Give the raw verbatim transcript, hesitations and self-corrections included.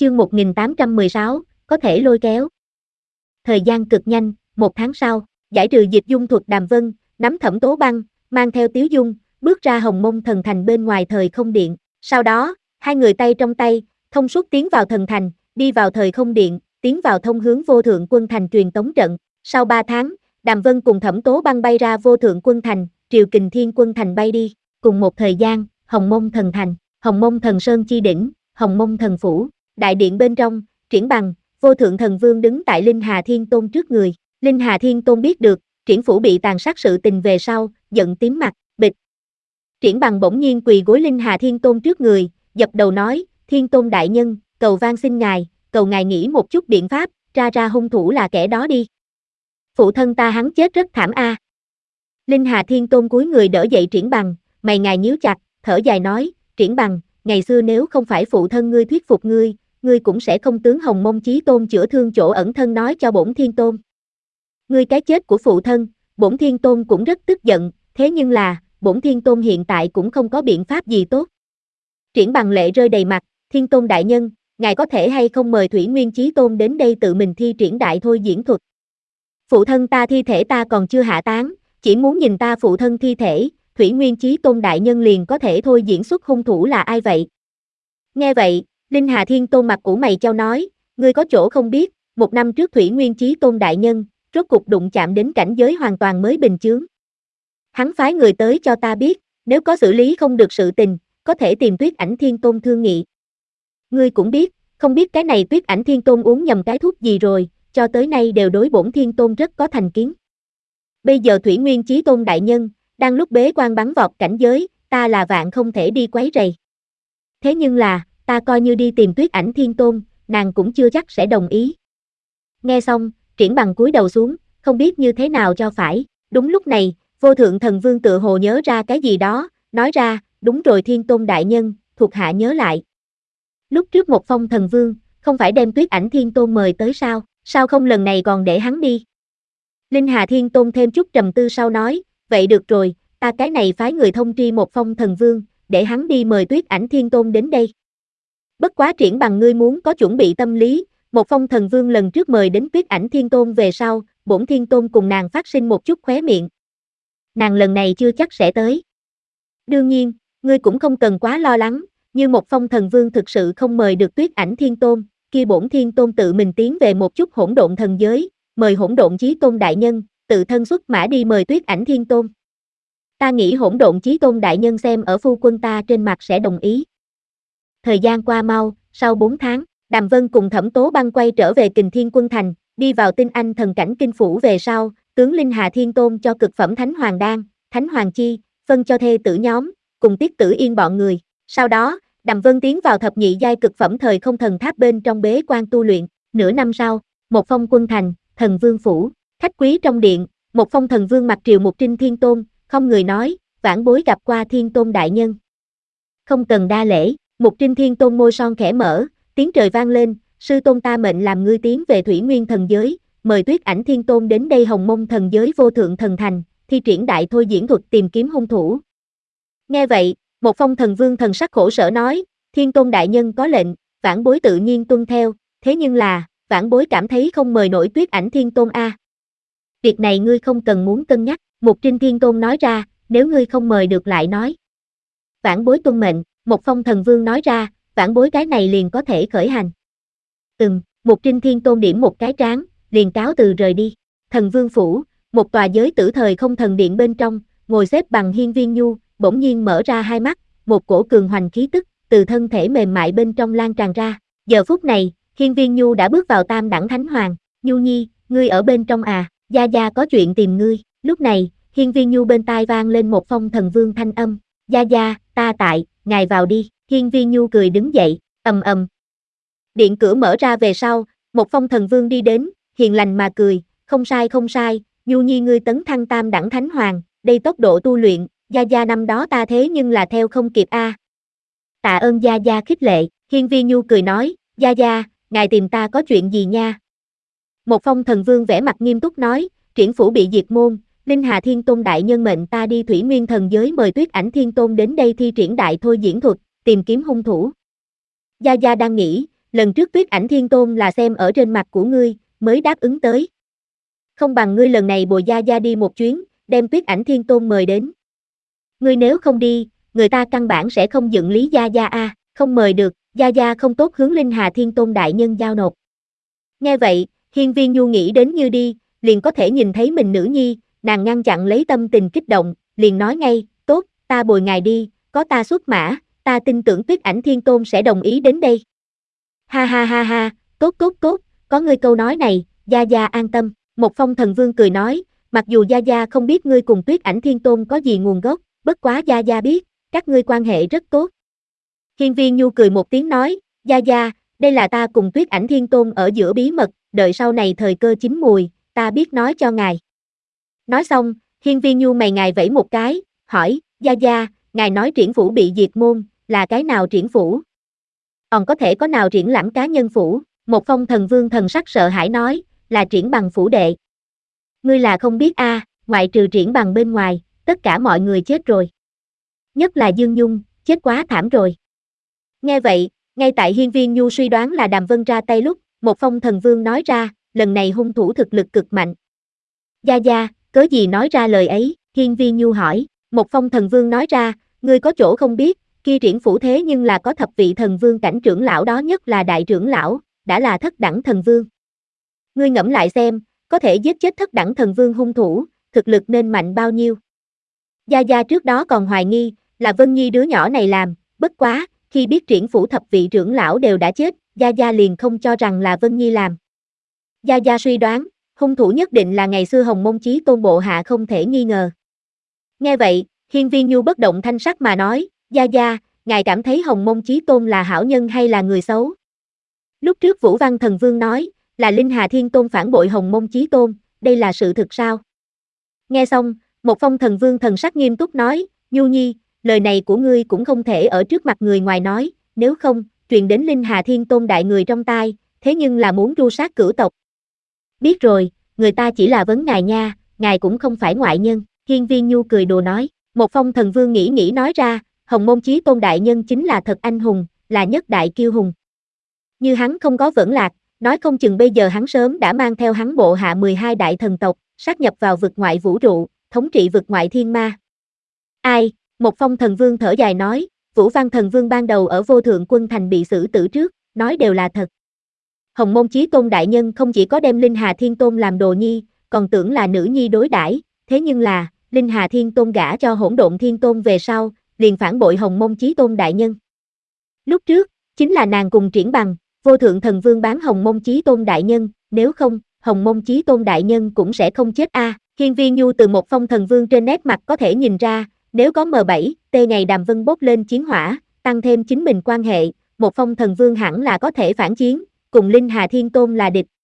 Chương một nghìn tám trăm mười sáu, có thể lôi kéo. Thời gian cực nhanh, một tháng sau, giải trừ dịch dung thuật Đàm Vân, nắm Thẩm Tố Băng, mang theo Tiếu Dung, bước ra Hồng Mông Thần Thành bên ngoài thời không điện. Sau đó, hai người tay trong tay, thông suốt tiến vào thần thành, đi vào thời không điện, tiến vào thông hướng vô thượng quân thành truyền tống trận. Sau ba tháng, Đàm Vân cùng Thẩm Tố Băng bay ra vô thượng quân thành, Triều Kình Thiên quân thành bay đi. Cùng một thời gian, Hồng Mông Thần Thành, Hồng Mông Thần Sơn chi đỉnh, Hồng Mông Thần Phủ, đại điện bên trong, Triển Bằng, vô thượng thần vương đứng tại Linh Hà Thiên Tôn trước người. Linh Hà Thiên Tôn biết được, Triển Phủ bị tàn sát sự tình về sau, giận tím mặt, bịch. Triển Bằng bỗng nhiên quỳ gối Linh Hà Thiên Tôn trước người, dập đầu nói, Thiên Tôn đại nhân, cầu van xin ngài, cầu ngài nghĩ một chút biện pháp, tra ra hung thủ là kẻ đó đi. Phụ thân ta hắn chết rất thảm a. À. Linh Hà Thiên Tôn cúi người đỡ dậy Triển Bằng, mày ngài nhíu chặt, thở dài nói, Triển Bằng, ngày xưa nếu không phải phụ thân ngươi thuyết phục ngươi, ngươi cũng sẽ không tướng Hồng Mông Chí Tôn chữa thương chỗ ẩn thân nói cho bổn Thiên Tôn. Ngươi cái chết của phụ thân, bổn Thiên Tôn cũng rất tức giận, thế nhưng là, bổn Thiên Tôn hiện tại cũng không có biện pháp gì tốt. Triển Bằng lệ rơi đầy mặt, Thiên Tôn đại nhân, ngài có thể hay không mời Thủy Nguyên Chí Tôn đến đây tự mình thi triển đại thôi diễn thuật. Phụ thân ta thi thể ta còn chưa hạ táng, chỉ muốn nhìn ta phụ thân thi thể, Thủy Nguyên Chí Tôn đại nhân liền có thể thôi diễn xuất hung thủ là ai vậy. Nghe vậy, Linh Hà Thiên Tôn mặt ủ mày chau nói, ngươi có chỗ không biết, một năm trước Thủy Nguyên Chí Tôn đại nhân, rốt cục đụng chạm đến cảnh giới hoàn toàn mới bình chướng. Hắn phái người tới cho ta biết, nếu có xử lý không được sự tình, có thể tìm Tuyết Ảnh Thiên Tôn thương nghị. Ngươi cũng biết, không biết cái này Tuyết Ảnh Thiên Tôn uống nhầm cái thuốc gì rồi, cho tới nay đều đối bổn Thiên Tôn rất có thành kiến. Bây giờ Thủy Nguyên Chí Tôn đại nhân, đang lúc bế quan bắn vọt cảnh giới, ta là vạn không thể đi quấy rầy. Thế nhưng là, ta coi như đi tìm Tuyết Ảnh Thiên Tôn, nàng cũng chưa chắc sẽ đồng ý. Nghe xong, Triển Bằng cúi đầu xuống, không biết như thế nào cho phải. Đúng lúc này, vô thượng thần vương tự hồ nhớ ra cái gì đó, nói ra, đúng rồi Thiên Tôn đại nhân, thuộc hạ nhớ lại. Lúc trước một phong thần vương, không phải đem Tuyết Ảnh Thiên Tôn mời tới sao, sao không lần này còn để hắn đi? Linh Hà Thiên Tôn thêm chút trầm tư sau nói, vậy được rồi, ta cái này phái người thông tri một phong thần vương, để hắn đi mời Tuyết Ảnh Thiên Tôn đến đây. Bất quá Triển Bằng ngươi muốn có chuẩn bị tâm lý, một phong thần vương lần trước mời đến Tuyết Ảnh Thiên Tôn về sau, bổn Thiên Tôn cùng nàng phát sinh một chút khóe miệng. Nàng lần này chưa chắc sẽ tới. Đương nhiên, ngươi cũng không cần quá lo lắng, như một phong thần vương thực sự không mời được Tuyết Ảnh Thiên Tôn, kia bổn Thiên Tôn tự mình tiến về một chút hỗn độn thần giới, mời hỗn độn Chí Tôn đại nhân, tự thân xuất mã đi mời Tuyết Ảnh Thiên Tôn. Ta nghĩ hỗn độn Chí Tôn đại nhân xem ở phu quân ta trên mặt sẽ đồng ý. Thời gian qua mau, sau bốn tháng, Đàm Vân cùng Thẩm Tố Băng quay trở về Kình Thiên quân thành, đi vào tinh anh thần cảnh kinh phủ về sau, tướng Linh Hà Thiên Tôn cho cực phẩm Thánh Hoàng Đan, Thánh Hoàng Chi, phân cho thê tử nhóm, cùng Tiết Tử Yên bọn người. Sau đó, Đàm Vân tiến vào thập nhị giai cực phẩm thời không thần tháp bên trong bế quan tu luyện. Nửa năm sau, một phong quân thành, thần vương phủ, khách quý trong điện, một phong thần vương mặc triều Mục Trinh Thiên Tôn, không người nói, vãn bối gặp qua Thiên Tôn đại nhân. Không cần đa lễ, Mục Trinh Thiên Tôn môi son khẽ mở, tiếng trời vang lên, sư tôn ta mệnh làm ngươi tiến về Thủy Nguyên thần giới, mời Tuyết Ảnh Thiên Tôn đến đây Hồng Mông thần giới vô thượng thần thành, thi triển đại thôi diễn thuật tìm kiếm hung thủ. Nghe vậy, một phong thần vương thần sắc khổ sở nói, Thiên Tôn đại nhân có lệnh, vãn bối tự nhiên tuân theo, thế nhưng là, vãn bối cảm thấy không mời nổi Tuyết Ảnh Thiên Tôn a. Việc này ngươi không cần muốn cân nhắc, Mục Trinh Thiên Tôn nói ra, nếu ngươi không mời được lại nói. Vãn bối tuân mệnh, một phong thần vương nói ra, vãn bối cái này liền có thể khởi hành. Ừm, Mục Trinh Thiên Tôn điểm một cái trán, liền cáo từ rời đi. Thần vương phủ, một tòa giới tử thời không thần điện bên trong, ngồi xếp bằng Hiên Viên Nhu, bỗng nhiên mở ra hai mắt, một cổ cường hoành khí tức, từ thân thể mềm mại bên trong lan tràn ra. Giờ phút này, Hiên Viên Nhu đã bước vào tam đẳng thánh hoàng, Nhu Nhi, ngươi ở bên trong à, gia gia có chuyện tìm ngươi. Lúc này, Hiên Viên Nhu bên tai vang lên một phong thần vương thanh âm, gia gia, ta tại, ngài vào đi. Hiên Viên Nhu cười đứng dậy, ầm ầm. Điện cửa mở ra về sau, một phong thần vương đi đến, hiền lành mà cười, không sai không sai, Nhu Nhi ngươi tấn thăng tam đẳng thánh hoàng, đây tốc độ tu luyện, gia gia năm đó ta thế nhưng là theo không kịp a. À. Tạ ơn gia gia khích lệ, Hiên Viên Nhu cười nói, gia gia, ngài tìm ta có chuyện gì nha? Một phong thần vương vẻ mặt nghiêm túc nói, Triển phủ bị diệt môn, Linh Hà Thiên Tôn đại nhân mệnh ta đi Thủy Nguyên thần giới mời Tuyết Ảnh Thiên Tôn đến đây thi triển đại thôi diễn thuật, tìm kiếm hung thủ. Gia Gia đang nghĩ, lần trước Tuyết Ảnh Thiên Tôn là xem ở trên mặt của ngươi, mới đáp ứng tới. Không bằng ngươi lần này bồi Gia Gia đi một chuyến, đem Tuyết Ảnh Thiên Tôn mời đến. Ngươi nếu không đi, người ta căn bản sẽ không dựng lý Gia Gia a, không mời được, Gia Gia không tốt hướng Linh Hà Thiên Tôn đại nhân giao nộp. Nghe vậy, Hiên Viên Nhu nghĩ đến như đi, liền có thể nhìn thấy mình nữ nhi, nàng ngăn chặn lấy tâm tình kích động, liền nói ngay, tốt, ta bồi ngài đi, có ta xuất mã, ta tin tưởng Tuyết Ảnh Thiên Tôn sẽ đồng ý đến đây. Ha ha ha ha, tốt tốt tốt, có ngươi câu nói này, Gia Gia an tâm. Một Phong Thần Vương cười nói, mặc dù Gia Gia không biết ngươi cùng Tuyết Ảnh Thiên Tôn có gì nguồn gốc, bất quá Gia Gia biết, các ngươi quan hệ rất tốt. Hiên Viên Nhu cười một tiếng nói, Gia Gia, đây là ta cùng Tuyết Ảnh Thiên Tôn ở giữa bí mật, đợi sau này thời cơ chín mùi, ta biết nói cho ngài. Nói xong, Hiên Viên Nhu mày ngài vẫy một cái, hỏi, Gia Gia, ngài nói triển phủ bị diệt môn, là cái nào triển phủ? Còn có thể có nào triển lãm cá nhân phủ? Một Phong Thần Vương thần sắc sợ hãi nói, là triển bằng phủ đệ. Ngươi là không biết a, à, ngoại trừ triển bằng bên ngoài, tất cả mọi người chết rồi. Nhất là Dương Nhung, chết quá thảm rồi. Nghe vậy, ngay tại Hiên Viên Nhu suy đoán là Đàm Vân ra tay lúc, Một Phong Thần Vương nói ra, lần này hung thủ thực lực cực mạnh. Gia Gia, cớ gì nói ra lời ấy? Hiên Viên Nhu hỏi. Một Phong Thần Vương nói ra, ngươi có chỗ không biết, kia triển phủ thế nhưng là có thập vị thần vương cảnh trưởng lão đó, nhất là đại trưởng lão, đã là thất đẳng thần vương. Ngươi ngẫm lại xem, có thể giết chết thất đẳng thần vương hung thủ, thực lực nên mạnh bao nhiêu? Gia Gia trước đó còn hoài nghi, là Vân Nhi đứa nhỏ này làm, bất quá, khi biết triển phủ thập vị trưởng lão đều đã chết, Gia Gia liền không cho rằng là Vân Nhi làm. Gia Gia suy đoán, hung thủ nhất định là ngày xưa Hồng Mông Chí Tôn bộ hạ không thể nghi ngờ. Nghe vậy, Hiên Viên Nhu bất động thanh sắc mà nói, Gia Gia, ngài cảm thấy Hồng Mông Chí Tôn là hảo nhân hay là người xấu? Lúc trước Vũ Văn Thần Vương nói, là Linh Hà Thiên Tôn phản bội Hồng Mông Chí Tôn, đây là sự thực sao? Nghe xong, Một Phong Thần Vương thần sắc nghiêm túc nói, Nhu Nhi, lời này của ngươi cũng không thể ở trước mặt người ngoài nói, nếu không, truyền đến Linh Hà Thiên Tôn đại người trong tai, thế nhưng là muốn tru sát cửu tộc. Biết rồi, người ta chỉ là vấn ngài nha, ngài cũng không phải ngoại nhân. Hiên Viên Nhu cười đùa nói. Một Phong Thần Vương nghĩ nghĩ nói ra, Hồng Mông Chí Tôn đại nhân chính là thật anh hùng, là nhất đại kiêu hùng. Như hắn không có vẫn lạc, nói không chừng bây giờ hắn sớm đã mang theo hắn bộ hạ mười hai đại thần tộc, sát nhập vào vực ngoại vũ trụ, thống trị vực ngoại thiên ma. Ai? Một Phong Thần Vương thở dài nói, Vũ Văn Thần Vương ban đầu ở Vô Thượng Quân Thành bị xử tử trước, nói đều là thật. Hồng Mông Chí Tôn đại nhân không chỉ có đem Linh Hà Thiên Tôn làm đồ nhi, còn tưởng là nữ nhi đối đãi, thế nhưng là, Linh Hà Thiên Tôn gả cho Hỗn Độn Thiên Tôn về sau, liền phản bội Hồng Mông Chí Tôn đại nhân. Lúc trước, chính là nàng cùng triển bằng, Vô Thượng Thần Vương bán Hồng Mông Chí Tôn đại nhân, nếu không, Hồng Mông Chí Tôn đại nhân cũng sẽ không chết a. À. Hiên Viên Nhu từ Một Phong Thần Vương trên nét mặt có thể nhìn ra, nếu có M bảy, T ngày Đàm Vân bốc lên chiến hỏa, tăng thêm chính mình quan hệ, Một Phong Thần Vương hẳn là có thể phản chiến, cùng Linh Hà Thiên Tôn là địch,